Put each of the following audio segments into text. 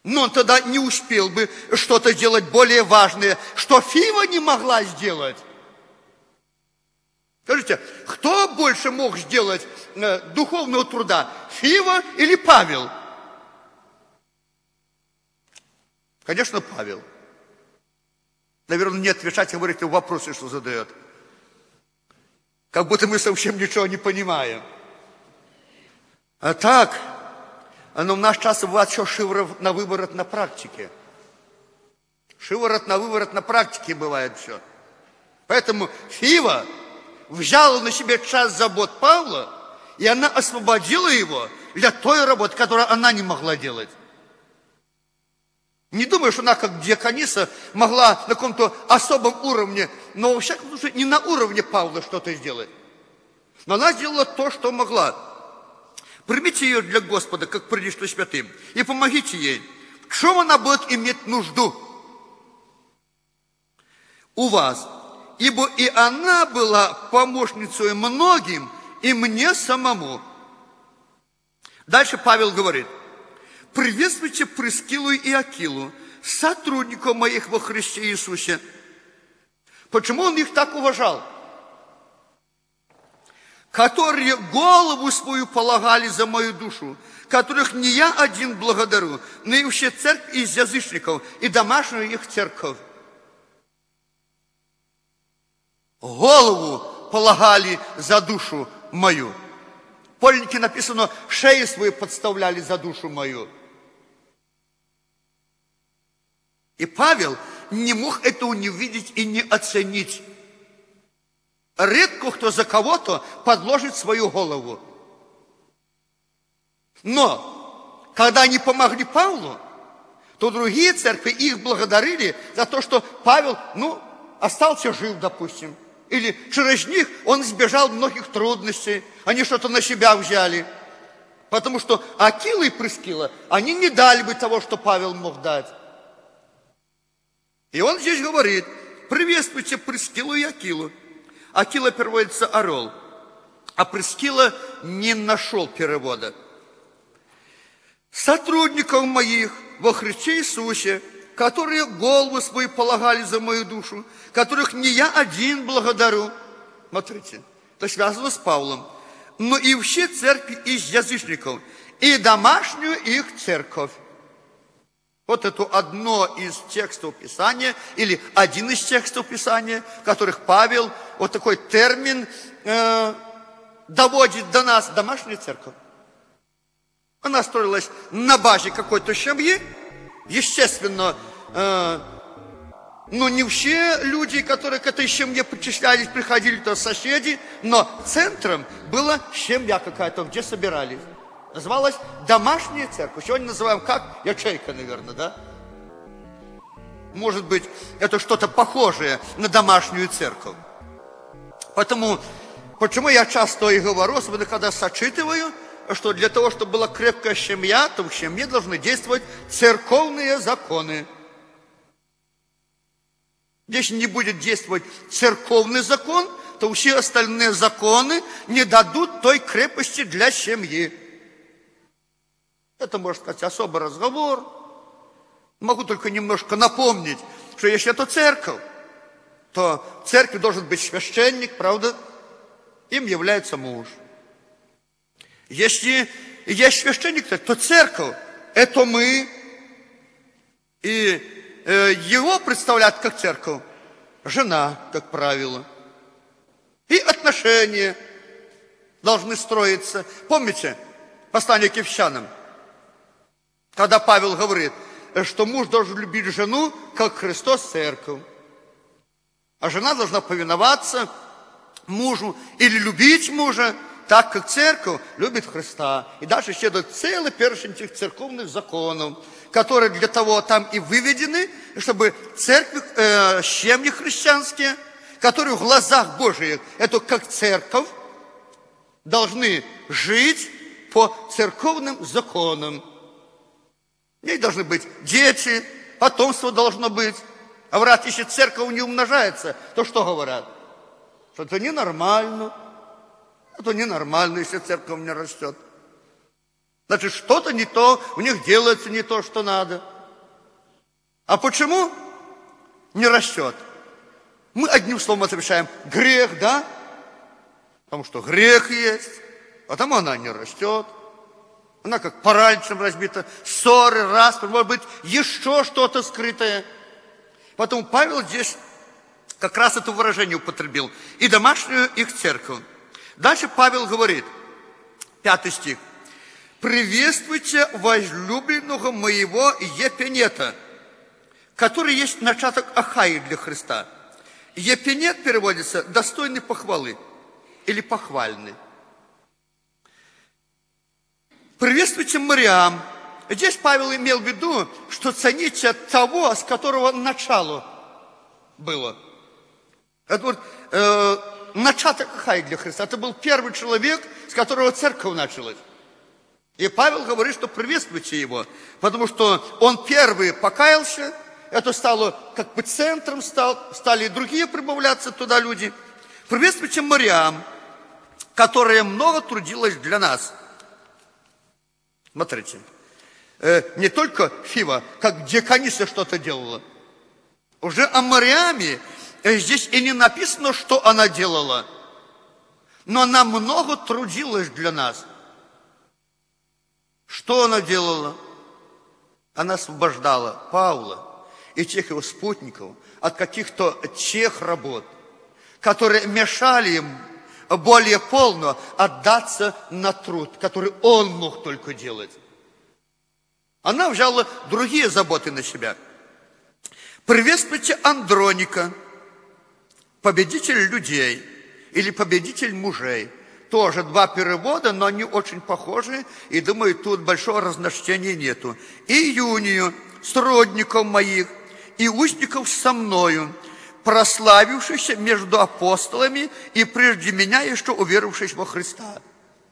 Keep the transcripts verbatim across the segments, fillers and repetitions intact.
Но он тогда не успел бы что-то делать более важное, что Фива не могла сделать. Скажите, кто больше мог сделать э, духовного труда, Фива или Павел? Конечно, Павел. Наверное, не отвечать, а говорить на вопросы, что задает. Как будто мы совсем ничего не понимаем. А так, но в наш час бывает еще шиворот на выворот на практике. Шиворот на выворот на практике бывает все. Поэтому Фива взяла на себя часть забот Павла, и она освободила его для той работы, которую она не могла делать. Не думаю, что она, как диакониса, могла на каком-то особом уровне, но, во всяком случае, не на уровне Павла что-то сделать. Но она сделала то, что могла. Примите ее для Господа, как прилично святым, и помогите ей. В чем она будет иметь нужду? У вас. Ибо и она была помощницей многим, и мне самому. Дальше Павел говорит. Приветствуйте Прискилу и Акилу, сотрудников моих во Христе Иисусе. Почему он их так уважал? Которые голову свою полагали за мою душу, которых не я один благодарю, но и вообще церковь из язычников и домашнюю их церковь. Голову полагали за душу мою. В Подлиннике написано, шеи свои подставляли за душу мою. И Павел не мог этого не видеть и не оценить. Редко кто за кого-то подложит свою голову. Но, когда они помогли Павлу, то другие церкви их благодарили за то, что Павел, ну, остался жив, допустим. Или через них он избежал многих трудностей. Они что-то на себя взяли. Потому что Акила и Прискила, они не дали бы того, что Павел мог дать. И он здесь говорит, приветствуйте Прискилу и Акилу. Акила переводится орел, а Прискила не нашел перевода. Сотрудников моих во Христе Иисусе, которые голову свою полагали за мою душу, которых не я один благодарю. Смотрите, это связано с Павлом. Но и все церкви из язычников, и домашнюю их церковь. Вот это одно из текстов Писания, или один из текстов Писания, в которых Павел вот такой термин э, доводит до нас, домашняя церковь. Она строилась на базе какой-то семьи, естественно, э, ну не все люди, которые к этой семье причислялись, приходили, то соседи, но центром была семья какая-то, где собирались. Называлась домашняя церковь. Сегодня называем как? Ячейка, наверное, да? Может быть, это что-то похожее на домашнюю церковь. Поэтому, почему я часто и говорю, особенно когда сочетываю, что для того, чтобы была крепкая семья, то в семье должны действовать церковные законы. Если не будет действовать церковный закон, то все остальные законы не дадут той крепости для семьи. Это, можно сказать, особый разговор. Могу только немножко напомнить, что если это церковь, то в церкви должен быть священник, правда? Им является муж. Если есть священник, то церковь – это мы. И э, его представляют как церковь жена, как правило. И отношения должны строиться. Помните послание к Ефесянам? Когда Павел говорит, что муж должен любить жену, как Христос церковь. А жена должна повиноваться мужу или любить мужа, так как церковь любит Христа. И дальше следует целый перечень этих церковных законов, которые для того там и выведены, чтобы церкви, э, семьи христианские, которые в глазах Божьих, это как церковь, должны жить по церковным законам. В ней должны быть дети, потомство должно быть. А говорят, если церковь не умножается, то что говорят? Что это ненормально. Это ненормально, если церковь не растет. Значит, что-то не то, у них делается не то, что надо. А почему не растет? Мы одним словом отвечаем: грех, да? Потому что грех есть, потому она не растет. Она как параличем разбита, ссоры, распри, может быть, еще что-то скрытое. Поэтому Павел здесь как раз это выражение употребил. И домашнюю их церковь. Дальше Павел говорит, пятый стих. «Приветствуйте возлюбленного моего Епенета, который есть начаток Ахаи для Христа». Епенет переводится «достойный похвалы» или «похвальный». «Приветствуйте Мариам». Здесь Павел имел в виду, что цените того, с которого начало было. Это вот э, начаток Ахаи для Христа. Это был первый человек, с которого церковь началась. И Павел говорит, что приветствуйте его, потому что он первый покаялся, это стало как бы центром, стал, стали и другие прибавляться туда люди. Приветствуйте Мариам, которая много трудилась для нас. Смотрите, э, не только Фива, как диакониса что-то делала. Уже о Мариаме э, здесь и не написано, что она делала, но она много трудилась для нас. Что она делала? Она освобождала Павла и тех его спутников от каких-то тех работ, которые мешали им более полно отдаться на труд, который он мог только делать. Она взяла другие заботы на себя. Приветствуйте Андроника, победитель людей или победитель мужей. Тоже два перевода, но они очень похожи, и, думаю, тут большого разночтения нету. И Юнию, сродников моих, и узников со мною, прославившихся между апостолами и прежде меня еще уверовавших во Христа.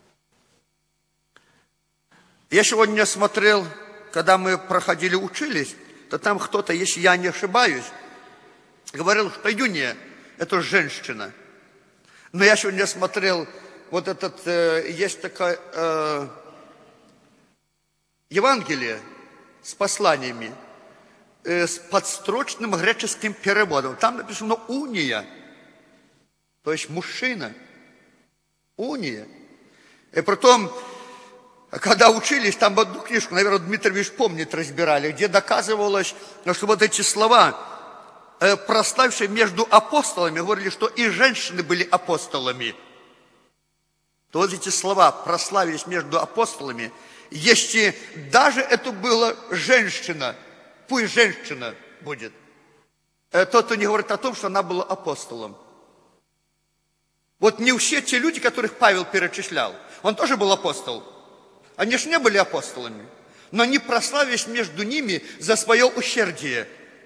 Я сегодня смотрел, когда мы проходили, учились, то там кто-то, если я не ошибаюсь, говорил, что Юния – это женщина. Но я сегодня смотрел, вот этот, э, есть такое э, Евангелие с посланиями, э, с подстрочным греческим переводом. Там написано «уния», то есть мужчина. Уния. И потом, когда учились, там одну книжку, наверное, Дмитрий Ильич помнит, разбирали, где доказывалось, что вот эти слова, э, прославившие между апостолами, говорили, что и женщины были апостолами. То вот эти слова прославились между апостолами, если даже это была женщина, пусть женщина будет, тот, не говорит о том, что она была апостолом. Вот не все те люди, которых Павел перечислял, он тоже был апостол. Они же не были апостолами, но они прославились между ними за свое усердие.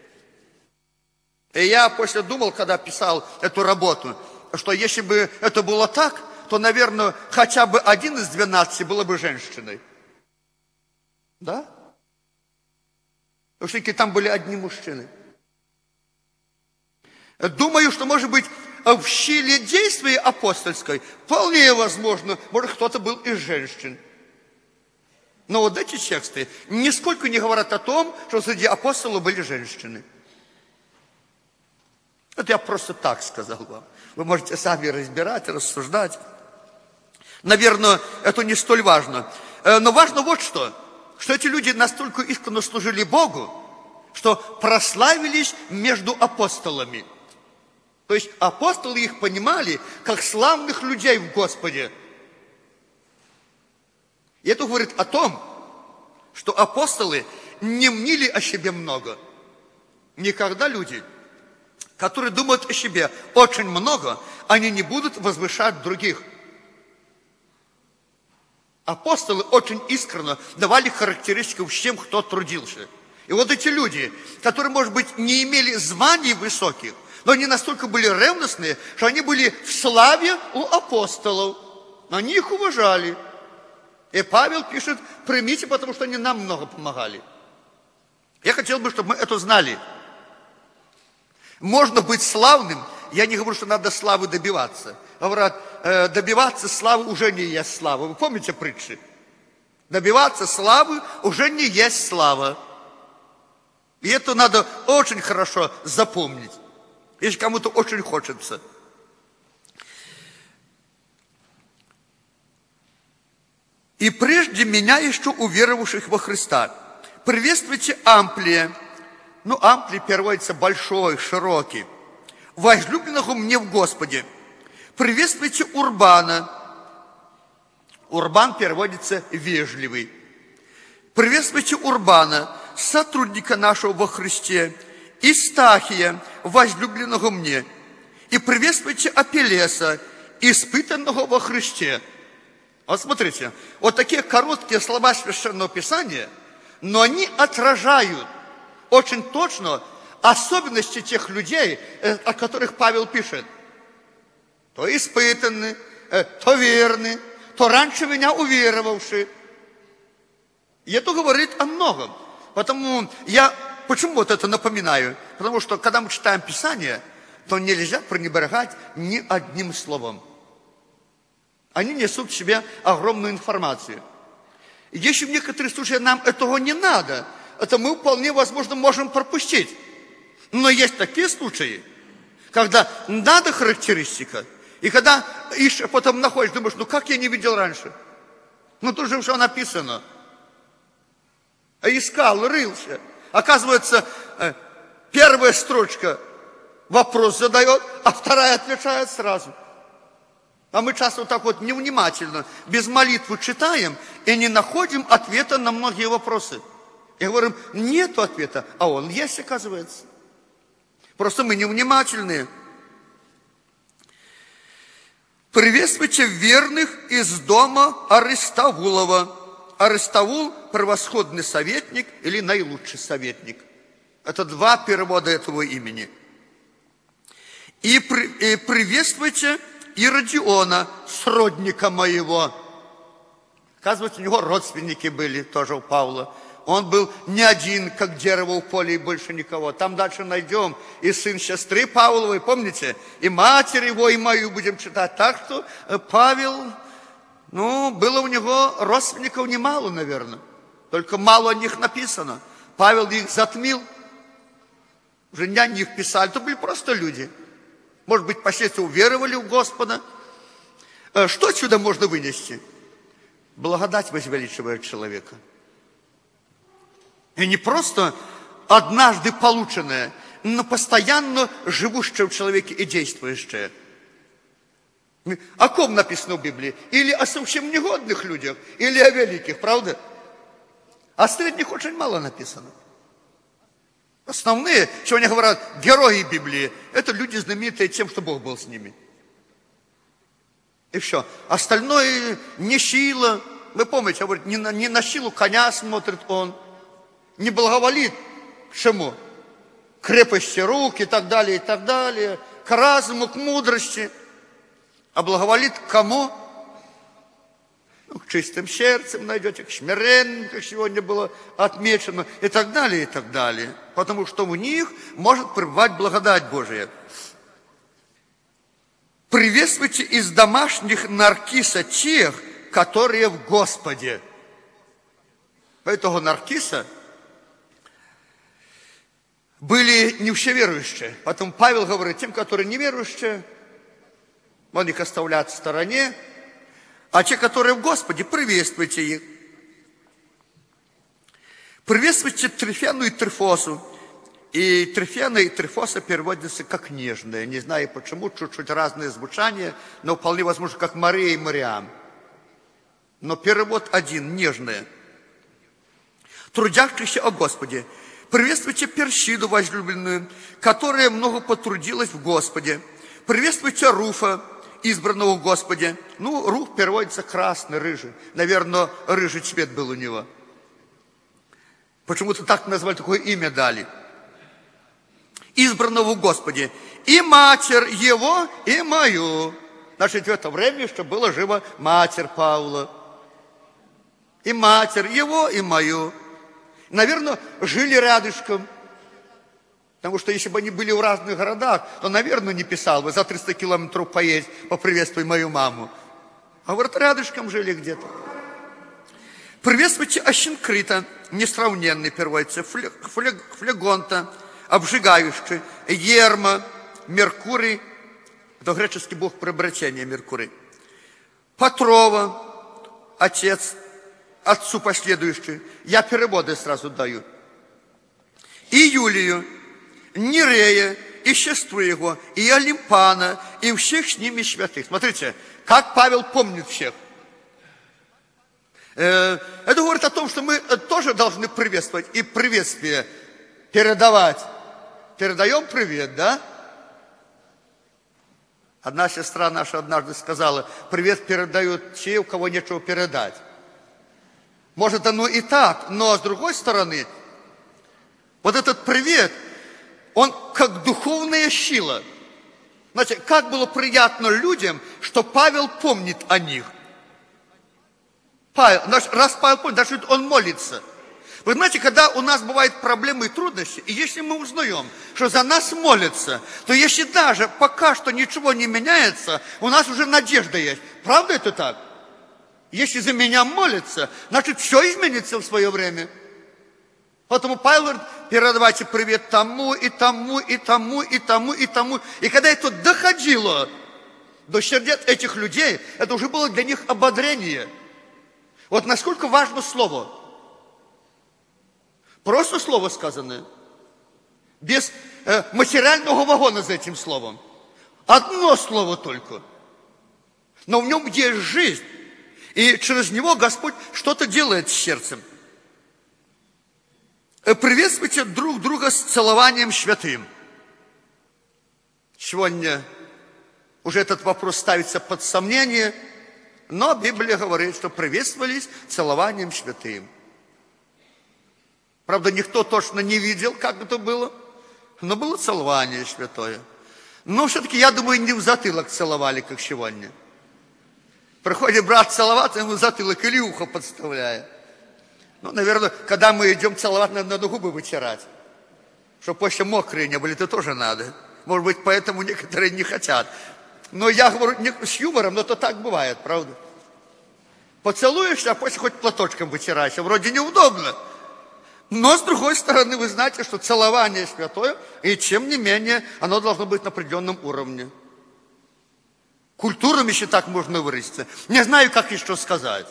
И я после думал, когда писал эту работу, что если бы это было так, то, наверное, хотя бы один из двенадцати было бы женщиной. Да? Потому что там были одни мужчины. Думаю, что, может быть, в силе действия апостольской вполне возможно, может, кто-то был из женщин. Но вот эти тексты нисколько не говорят о том, что среди апостолов были женщины. Это я просто так сказал вам. Вы можете сами разбирать, рассуждать. Наверное, это не столь важно. Но важно вот что, что эти люди настолько искренне служили Богу, что прославились между апостолами. То есть апостолы их понимали как славных людей в Господе. И это говорит о том, что апостолы не мнили о себе много. Никогда люди, которые думают о себе очень много, они не будут возвышать других. Апостолы очень искренне давали характеристику всем, кто трудился. И вот эти люди, которые, может быть, не имели званий высоких, но они настолько были ревностные, что они были в славе у апостолов. Они их уважали. И Павел пишет, примите, потому что они нам много помогали. Я хотел бы, чтобы мы это знали. Можно быть славным, я не говорю, что надо славы добиваться. Говорят, э, добиваться славы уже не есть слава. Вы помните притчи? Добиваться славы уже не есть слава. И это надо очень хорошо запомнить, если кому-то очень хочется. И прежде меня еще уверовавших во Христа. Приветствуйте Амплия. Ну, Амплий переводится большой, широкий. Возлюбленного мне в Господе. Приветствуйте Урбана. Урбан переводится вежливый. Приветствуйте Урбана, сотрудника нашего во Христе, и Стахия, возлюбленного мне. И приветствуйте Апеллеса, испытанного во Христе. Вот смотрите, вот такие короткие слова Священного Писания, но они отражают очень точно особенности тех людей, о которых Павел пишет. То испытанный, то верный, то раньше меня уверовавший. И это говорит о многом. Потому я, почему вот это напоминаю? Потому что, когда мы читаем Писание, то нельзя пренебрегать ни одним словом. Они несут в себе огромную информацию. И если в некоторых случаях нам этого не надо, это мы вполне возможно можем пропустить. Но есть такие случаи, когда надо характеристика, и когда ищешь, потом находишь, думаешь, ну как я не видел раньше? Ну тут же все написано. А искал, рылся. Оказывается, первая строчка вопрос задает, а вторая отвечает сразу. А мы часто вот так вот невнимательно, без молитвы читаем и не находим ответа на многие вопросы. И говорим, нету ответа, а он есть, оказывается. Просто мы невнимательные. Приветствуйте верных из дома Аристовулова. Аристовул – превосходный советник или наилучший советник. Это два перевода этого имени. И, при, и приветствуйте Иродиона, сродника моего. Оказывается, у него родственники были тоже у Павла. Он был не один, как дерево в поле, и больше никого. Там дальше найдем и сын сестры Павловой, помните? И матерь его, и мою будем читать. Так что Павел, ну, было у него родственников немало, наверное. Только мало о них написано. Павел их затмил. Уже не о них писали, это были просто люди. Может быть, последствия уверовали в Господа. Что отсюда можно вынести? Благодать возвеличивает человека. И не просто однажды полученное, но постоянно живущее в человеке и действующее. О ком написано в Библии? Или о совсем негодных людях, или о великих, правда? О средних очень мало написано. Основные, сегодня говорят, герои Библии, это люди знаменитые тем, что Бог был с ними. И все. Остальное не сила. Вы помните, говорит, не на, не на силу коня смотрит он, не благоволит к чему? К крепости рук и так далее, и так далее, к разуму, к мудрости. А благоволит к кому? Ну, к чистым сердцем найдете, к смиренным, как сегодня было отмечено, и так далее, и так далее. Потому что в них может пребывать благодать Божия. Приветствуйте из домашних Наркиса тех, которые в Господе. Поэтому Наркиса были не все верующие. Потом Павел говорит, тем, которые неверующие, он их оставляет в стороне, а те, которые в Господе, приветствуйте их. Приветствуйте Трифену и Трифосу. И Трифена и Трифоса переводятся как нежные. Не знаю почему, чуть-чуть разное звучание, но вполне возможно, как Мария и Мариам. Но перевод один, нежные. Трудящихся о Господе. Приветствуйте Персиду возлюбленную, которая много потрудилась в Господе. Приветствуйте Руфа, избранного в Господе. Ну, Руф переводится красный, рыжий. Наверное, рыжий цвет был у него. Почему-то так назвали, такое имя дали. Избранного в Господе. И матерь его, и мою. Значит, в это время еще была жива матерь Павла. И матерь его, и мою. Наверное, жили рядышком. Потому что если бы они были в разных городах, то, наверное, не писал бы, за триста километров поедь, поприветствуй мою маму. А вот рядышком жили где-то. Приветствуйте Асинкрита, несравненный, переводится, флегонта, обжигающий, ерма, Меркурий, это греческий бог приобретения Меркурий, Патрова, отец, отцу последующий, я переводы сразу даю, и Юлию, Нерея, и сестру его, и Олимпана, и всех с ними святых. Смотрите, как Павел помнит всех. Это говорит о том, что мы тоже должны приветствовать и приветствие передавать. Передаем привет, да? Одна сестра наша однажды сказала, привет передают те, у кого нечего передать. Может, оно и так, но с другой стороны, вот этот привет, он как духовная сила. Знаете, как было приятно людям, что Павел помнит о них. Павел, раз Павел помнит, значит, он молится. Вы знаете, когда у нас бывают проблемы и трудности, и если мы узнаем, что за нас молятся, то если даже пока что ничего не меняется, у нас уже надежда есть. Правда это так? Если за меня молятся, значит, все изменится в свое время. Поэтому Павел говорит, передавайте привет тому, и тому, и тому, и тому, и тому. И когда это доходило до сердец этих людей, это уже было для них ободрение. Вот насколько важно слово. Просто слово сказанное. Без э, материального вагона за этим словом. Одно слово только. Но в нем есть жизнь. И через него Господь что-то делает с сердцем. Приветствуйте друг друга с целованием святым. Сегодня уже этот вопрос ставится под сомнение, но Библия говорит, что приветствовались целованием святым. Правда, никто точно не видел, как это было, но было целование святое. Но все-таки, я думаю, не в затылок целовали, как сегодня. Приходит брат целоваться, ему в затылок или ухо подставляет. Ну, наверное, когда мы идем целовать, надо губы вытирать. Чтобы после мокрые не были, это тоже надо. Может быть, поэтому некоторые не хотят. Но я говорю не с юмором, но это так бывает, правда? Поцелуешься, а после хоть платочком вытираешься. Вроде неудобно. Но, с другой стороны, вы знаете, что целование святое, и тем не менее, оно должно быть на определенном уровне. Культурами, если так можно выразиться. Не знаю, как еще сказать.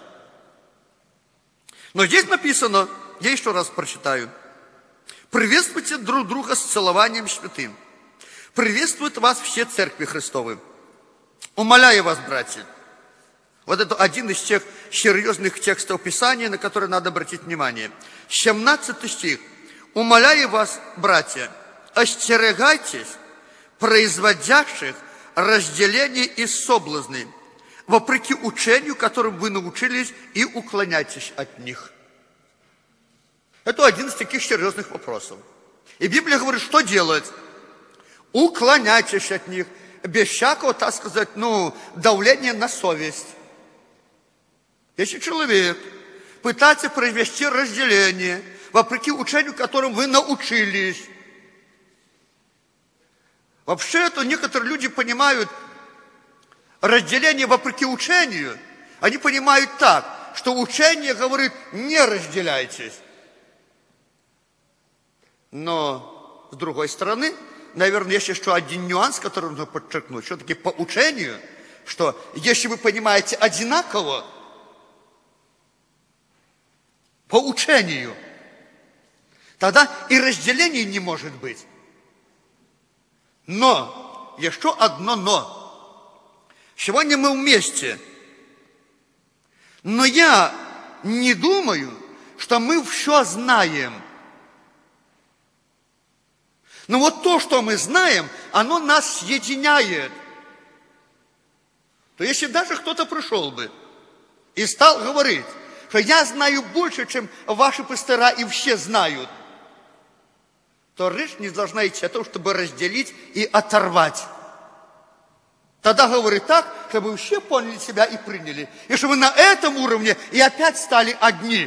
Но здесь написано, я еще раз прочитаю. Приветствуйте друг друга с целованием святым. Приветствуют вас все церкви Христовы. Умоляю вас, братья. Вот это один из тех серьезных текстов Писания, на которые надо обратить внимание. семнадцатый стих. Умоляю вас, братья, остерегайтесь производящих разделение и соблазны, вопреки учению, которым вы научились, и уклоняйтесь от них. Это один из таких серьезных вопросов. И Библия говорит, что делать? Уклоняйтесь от них, без всякого, так сказать, ну, давления на совесть. Если человек пытается произвести разделение, вопреки учению, которым вы научились, вообще это некоторые люди понимают разделение вопреки учению, они понимают так, что учение говорит, не разделяйтесь. Но, с другой стороны, наверное, есть еще один нюанс, который нужно подчеркнуть. Все-таки по учению, что если вы понимаете одинаково, по учению, тогда и разделения не может быть. Но, еще одно но. Сегодня мы вместе. Но я не думаю, что мы все знаем. Но вот то, что мы знаем, оно нас соединяет. То если даже кто-то пришел бы и стал говорить, что я знаю больше, чем ваши пастора и все знают, то речь не должна идти о том, чтобы разделить и оторвать. Тогда говорит так, чтобы все поняли себя и приняли. И чтобы на этом уровне и опять стали одни.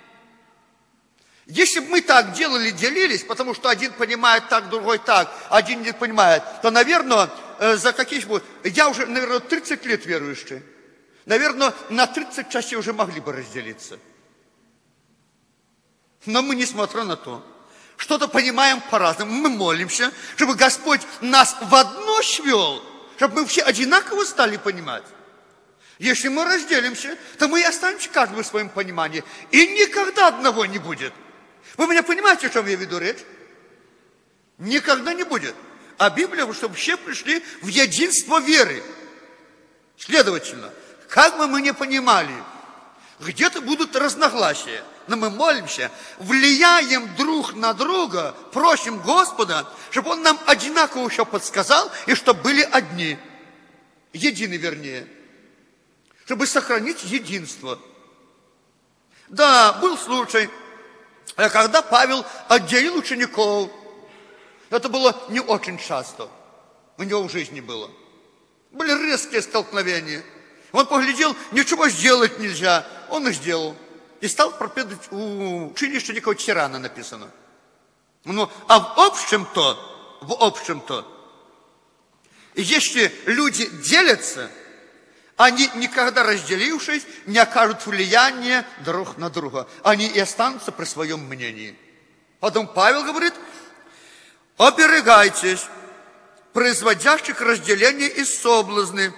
Если бы мы так делали, делились, потому что один понимает так, другой так, один не понимает, то, наверное, за каких-нибудь... Я уже, наверное, тридцать лет верующий. Наверное, на тридцать частей уже могли бы разделиться. Но мы, несмотря на то, что-то понимаем по-разному, мы молимся, чтобы Господь нас в одно свел, чтобы мы все одинаково стали понимать. Если мы разделимся, то мы и останемся каждый в своем понимании. И никогда одного не будет. Вы меня понимаете, о чем я веду речь? Никогда не будет. А Библия, чтобы все пришли в единство веры. Следовательно, как бы мы ни понимали, где-то будут разногласия, но мы молимся, влияем друг на друга, просим Господа, чтобы Он нам одинаково все подсказал, и чтобы были одни, едины вернее, чтобы сохранить единство. Да, был случай, когда Павел отделил учеников. Это было не очень часто, у него в жизни было. Были резкие столкновения. Он поглядел, ничего сделать нельзя, он их сделал. И стал проповедовать у училища некого тирана написано. Ну, а в общем-то, в общем-то, если люди делятся, они, никогда разделившись, не окажут влияния друг на друга. Они и останутся при своем мнении. Потом Павел говорит, оберегайтесь производящих разделение и соблазны,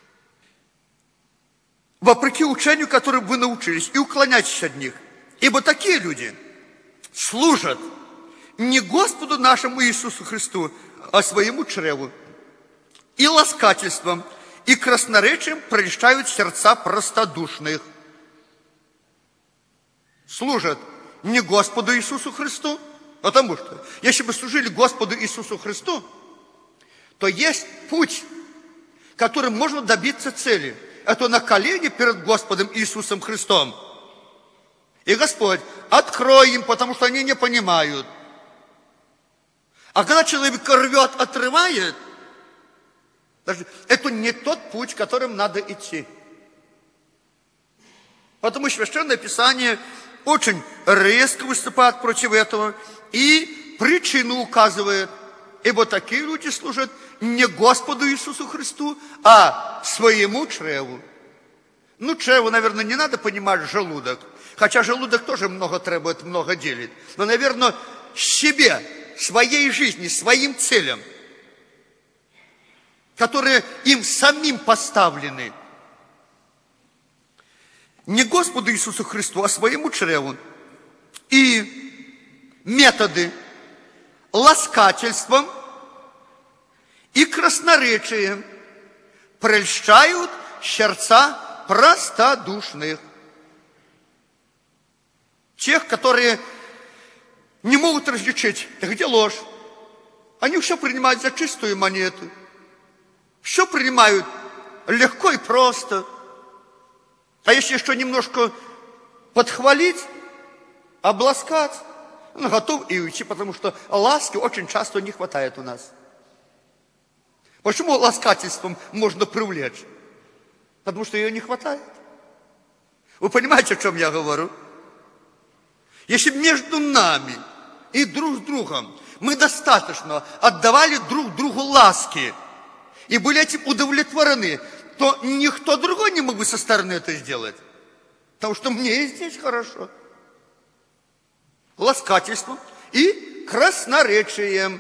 вопреки учению, которым вы научились, и уклоняйтесь от них. Ибо такие люди служат не Господу нашему Иисусу Христу, а своему чреву. И ласкательством, и красноречием прельщают сердца простодушных. Служат не Господу Иисусу Христу, потому что, если бы служили Господу Иисусу Христу, то есть путь, которым можно добиться цели. Это на колени перед Господом Иисусом Христом. И Господь, открой им, потому что они не понимают. А когда человек рвет, отрывает, это не тот путь, которым надо идти. Потому что Священное Писание очень резко выступает против этого и причину указывает. Ибо такие люди служат не Господу Иисусу Христу, а своему чреву. Ну, чреву, наверное, не надо понимать желудок. Хотя желудок тоже много требует, много делит. Но, наверное, себе, своей жизни, своим целям, которые им самим поставлены. Не Господу Иисусу Христу, а своему чреву. И методы ласкательством и красноречием прельщают сердца простодушных. Тех, которые не могут различить, где ложь. Они все принимают за чистую монету. Все принимают легко и просто. А если еще немножко подхвалить, обласкать, он готов и уйти, потому что ласки очень часто не хватает у нас. Почему ласкательством можно привлечь? Потому что ее не хватает. Вы понимаете, о чем я говорю? Если между нами и друг с другом мы достаточно отдавали друг другу ласки и были этим удовлетворены, то никто другой не мог бы со стороны это сделать. Потому что мне и здесь хорошо. Ласкательством и красноречием.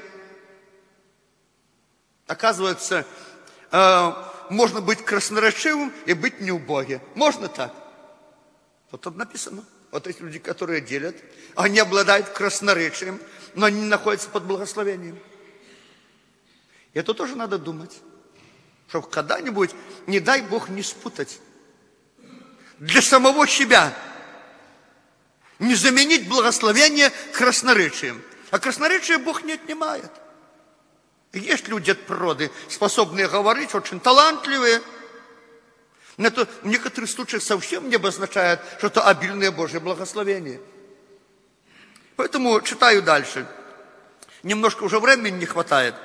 Оказывается, э, можно быть красноречивым и быть неубогим. Можно так? Вот тут написано. Вот эти люди, которые делят, они обладают красноречием, но они находятся под благословением. И это тоже надо думать. Чтобы когда-нибудь, не дай Бог, не спутать. Для самого себя. Не заменить благословение красноречием. А красноречие Бог не отнимает. Есть люди от природы, способные говорить, очень талантливые. Но это в некоторых случаях совсем не обозначает, что это обильное Божье благословение. Поэтому читаю дальше. Немножко уже времени не хватает.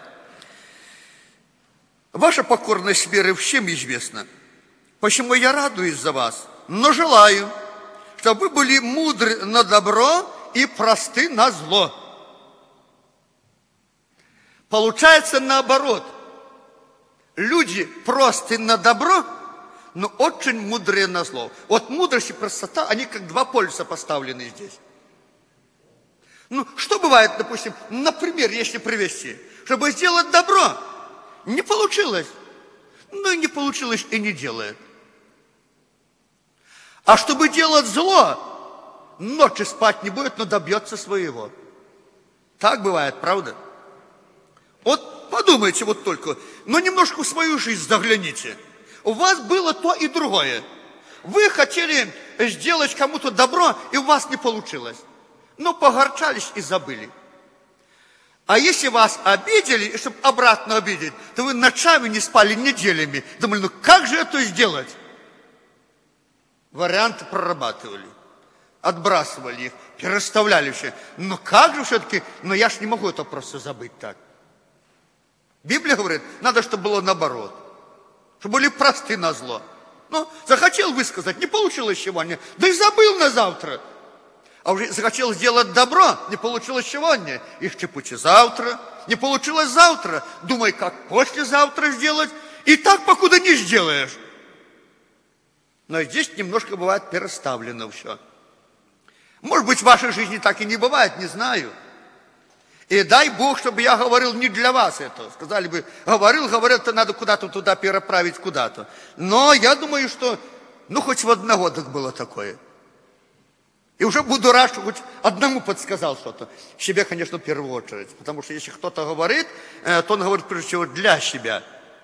Ваша покорность веры всем известна. Почему я радуюсь за вас, но желаю, чтобы вы были мудры на добро и просты на зло. Получается наоборот. Люди просты на добро, но очень мудрые на зло. Вот мудрость и простота, они как два полюса поставлены здесь. Ну, что бывает, допустим, например, если привести, чтобы сделать добро, не получилось. Ну, и не получилось, и не делает. А чтобы делать зло, ночью спать не будет, но добьется своего. Так бывает, правда? Вот подумайте вот только, но немножко в свою жизнь загляните. У вас было то и другое. Вы хотели сделать кому-то добро, и у вас не получилось. Но погорчались и забыли. А если вас обидели, и чтобы обратно обидеть, то вы ночами не спали неделями. Думали, ну как же это сделать? Варианты прорабатывали, отбрасывали их, переставляли все. Но как же все-таки, но я ж не могу это просто забыть так. Библия говорит, надо, чтобы было наоборот. Чтобы были просты на зло. Ну, захотел высказать, не получилось сегодня, да и забыл на завтра. А уже захотел сделать добро, не получилось сегодня, их чепути завтра. Не получилось завтра, думай, как послезавтра сделать, и так покуда не сделаешь. Но здесь немножко бывает переставлено все. Может быть, в вашей жизни так и не бывает, не знаю. И дай Бог, чтобы я говорил не для вас это. Сказали бы, говорил, говорил, то надо куда-то туда переправить, куда-то. Но я думаю, что, ну, хоть в одногодок было такое. И уже буду рад, что хоть одному подсказал что-то. Себе, конечно, в первую очередь. Потому что если кто-то говорит, то он говорит, прежде всего, для себя.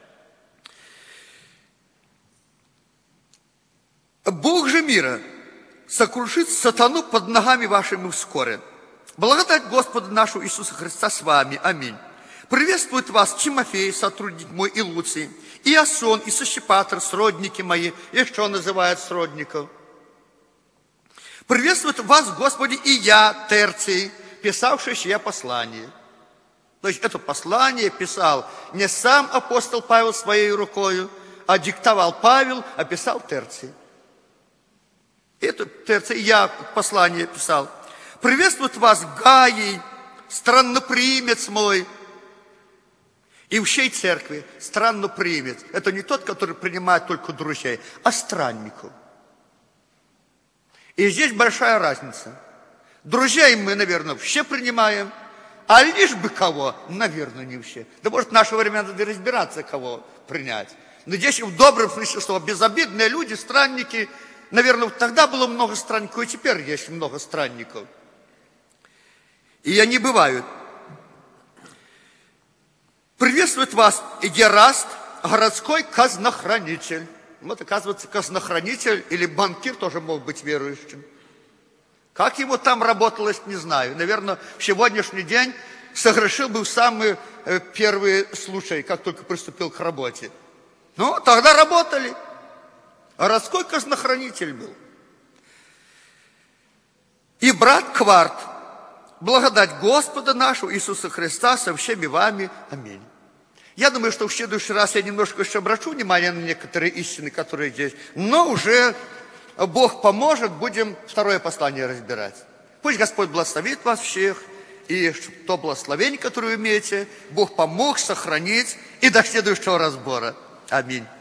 Бог же мира сокрушит сатану под ногами вашими вскоре. Благодать Господа нашего Иисуса Христа с вами. Аминь. Приветствует вас Тимофей, сотрудник мой, и Луций, и Иасон, и Сосипатр, сродники мои, еще называют сродников. Приветствует вас, Господи, и я, Терций, писавший сие послание. То есть это послание писал не сам апостол Павел своей рукою, а диктовал Павел, а писал Терций. Это Терций, я послание писал. Приветствует вас Гаий, странноприимец мой, и всей церкви странноприимец. Это не тот, который принимает только друзей, а странников. И здесь большая разница. Друзей мы, наверное, все принимаем, а лишь бы кого, наверное, не все. Да может, в наше время надо разбираться, кого принять. Но здесь в добром смысле слова безобидные люди, странники. Наверное, тогда было много странников, и теперь есть много странников. И они бывают. Приветствует вас Гераст, городской казнохранитель. Вот, оказывается, казнохранитель или банкир тоже мог быть верующим. Как ему там работалось, не знаю. Наверное, в сегодняшний день согрешил бы в самый первый случай, как только приступил к работе. Ну, тогда работали. Городской казнохранитель был. И брат Кварт, благодать Господа нашего Иисуса Христа со всеми вами. Аминь. Я думаю, что в следующий раз я немножко еще обращу внимание на некоторые истины, которые здесь. Но уже Бог поможет, будем второе послание разбирать. Пусть Господь благословит вас всех. И то благословение, которое вы имеете, Бог помог сохранить и до следующего разбора. Аминь.